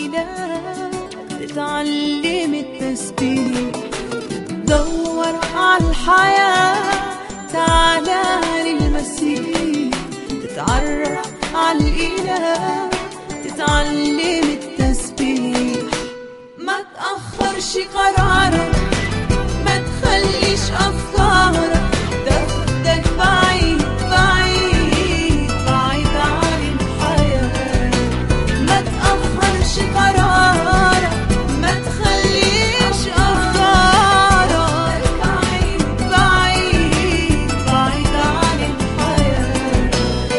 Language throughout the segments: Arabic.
الإله تتعلم التسبيح، تدور على الحياة تعالى للمسيح، تتعرف على الإله تتعلم التسبيح. ما تأخرش قرارك، ما تخليش أفكارك تاخدك بعيد بعيد بعيد عن الحياة. ما تأخرش قرارك، ما تخليش أفكارك بعيد بعيد بعيد عن الحياة.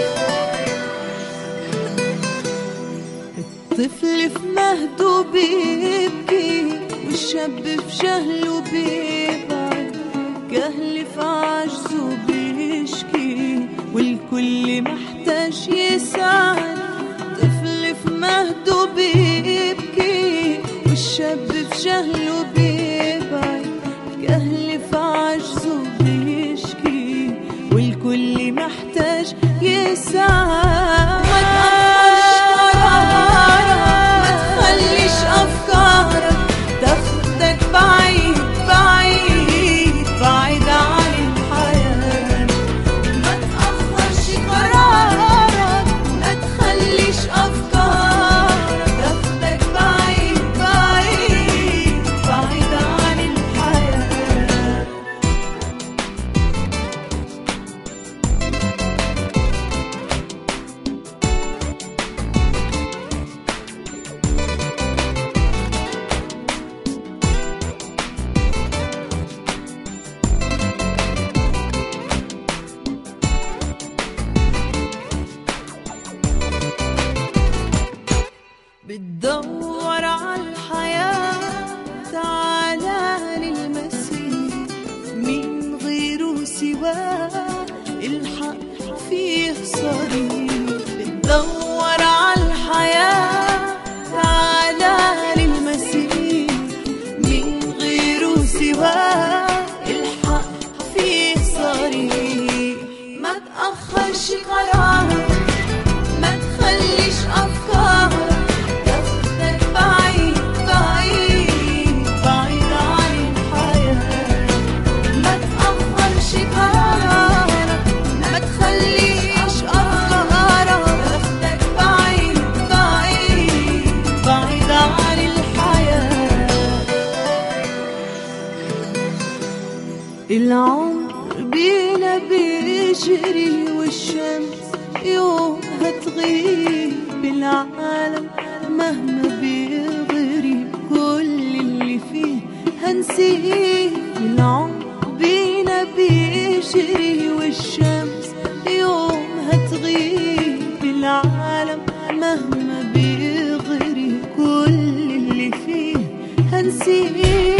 الطفل في مهده بيبكي، والشاب في جهله بيبعد، جهل في عجزه بيشكي، والكل محتاج يساعد. طفل في مهده بيبكي، والشاب في جهله بيبعد، جهل في عجزه بيشكي، والكل محتاج يساعد. ما تخليش أفكارك تاخدك بعيد بعيد بعيد عن الحياة. ما تأخرش قرارك، ما تخليش أفكارك تاخدك بعيد بعيد بعيد عن الحياة. بتدور على الحياة تعالى للمسيح، مين غيره سواه الحق فيه صريح. بتدور على الحياة تعالى للمسيح، مين غيره سواه الحق فيه صريح. ما تأخرش قرارك، ما تخليش أفكارك تاخدك بعيد بعيد بعيد عن الحياة. ما تأخرش قرارك، ما تخليش أفكارك تاخدك بعيد بعيد بعيد عن الحياة. العمر بينا بيجري، والشمس يوم هتغيب، العالم مهما بيغري كل اللي فيه هنسيه. العمر بينا بيجري، والشمس يوم هتغيب، العالم مهما بيغري كل اللي فيه هنسيه.